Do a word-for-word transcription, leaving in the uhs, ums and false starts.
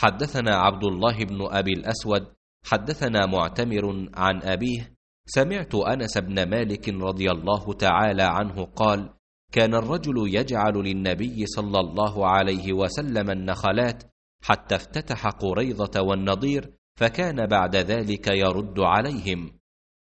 حدثنا عبد الله بن أبي الأسود حدثنا معتمر عن أبيه سمعت أنس بن مالك رضي الله تعالى عنه قال: كان الرجل يجعل للنبي صلى الله عليه وسلم النخلات حتى افتتح قريظة والنضير، فكان بعد ذلك يرد عليهم.